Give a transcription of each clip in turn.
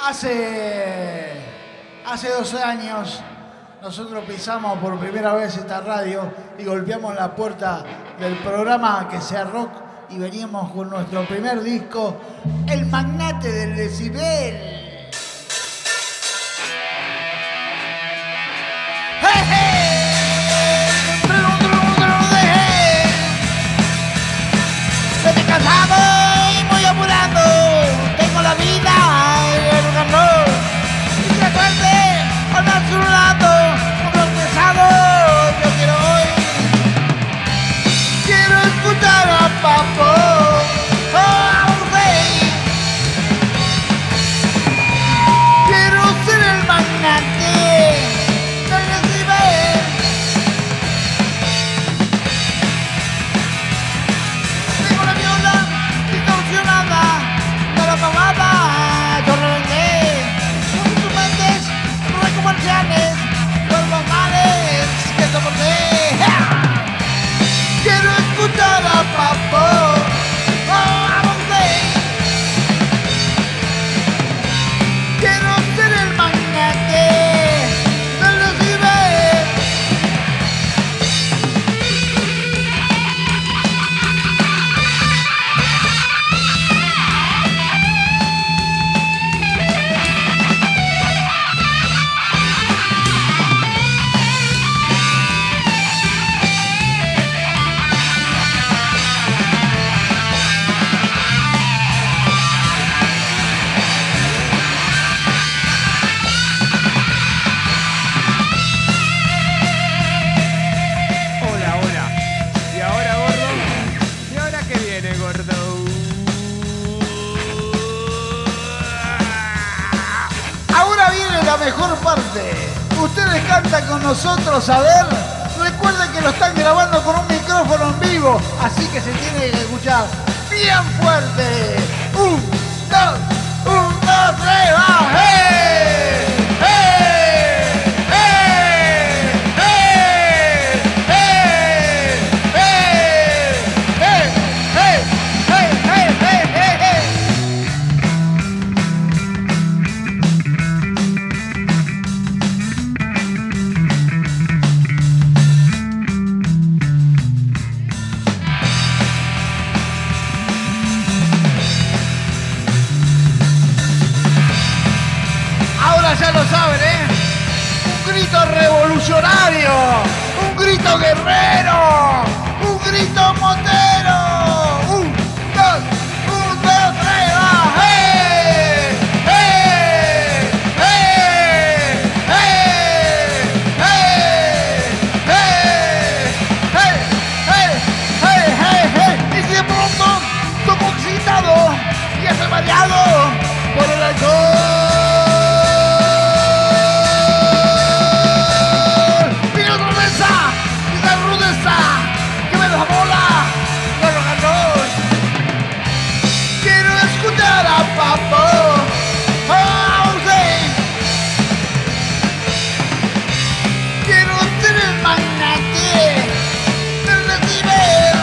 Hace 12 años nosotros pisamos por primera vez esta radio y golpeamos la puerta del programa Que Sea Rock y veníamos con nuestro primer disco, El Magnate del Decibel. Desde casado y muy apurado, tengo la vida y el amor. Y que suerte con a su lado, con los pesados yo quiero hoy. Quiero escuchar a Papo, a un rey. Quiero ser el magnate del decibel. Tengo la viola distorsionada de la pavada, yo reventé con instrumentos recomerciales por los males que soporté. Quiero escuchar a Papo, a un rey. Quiero ser el magnate del decibel. Hola, hola. ¿Y ahora, gordo? ¿Y ahora qué viene, gordo? Ahora viene la mejor parte. Ustedes cantan con nosotros, a ver. Recuerden que lo están grabando con un micrófono en vivo, así que se tiene que escuchar bien fuerte. Un, dos, tres, va. ¡Hey! ¡Hey! ¡Hey! ¡Hey! ¡Hey! ¡Hey! ¡Hey! ¡Hey! ¡Hey! ¡Hey! ¡Hey! ¡Hey! Ahora ya lo saben, ¿eh? Un grito revolucionario, un grito guerrero, un grito motero. Un, dos, tres, va. ¡Hey! ¡Hey! ¡Hey! ¡Hey! ¡Hey! ¡Hey! ¡Hey! ¡Hey! ¡Hey! ¡Hey! Y si de pronto toco excitado y estoy mareado por el alcohol. Vino tristeza y la rudeza que me da bola de rock and roll. Quiero escuchar a Papo, a un rey. Quiero ser el magnate del decibel.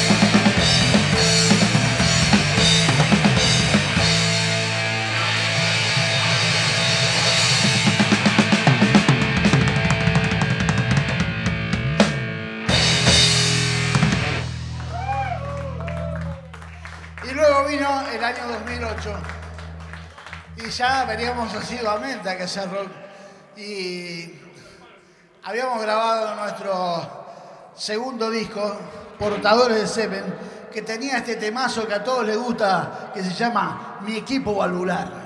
Y luego vino el año 2008 y ya veníamos asiduamente a Que Sea Rock y habíamos grabado nuestro segundo disco, Portadores de Semen, que tenía este temazo que a todos les gusta, que se llama Mi Equipo Valvular.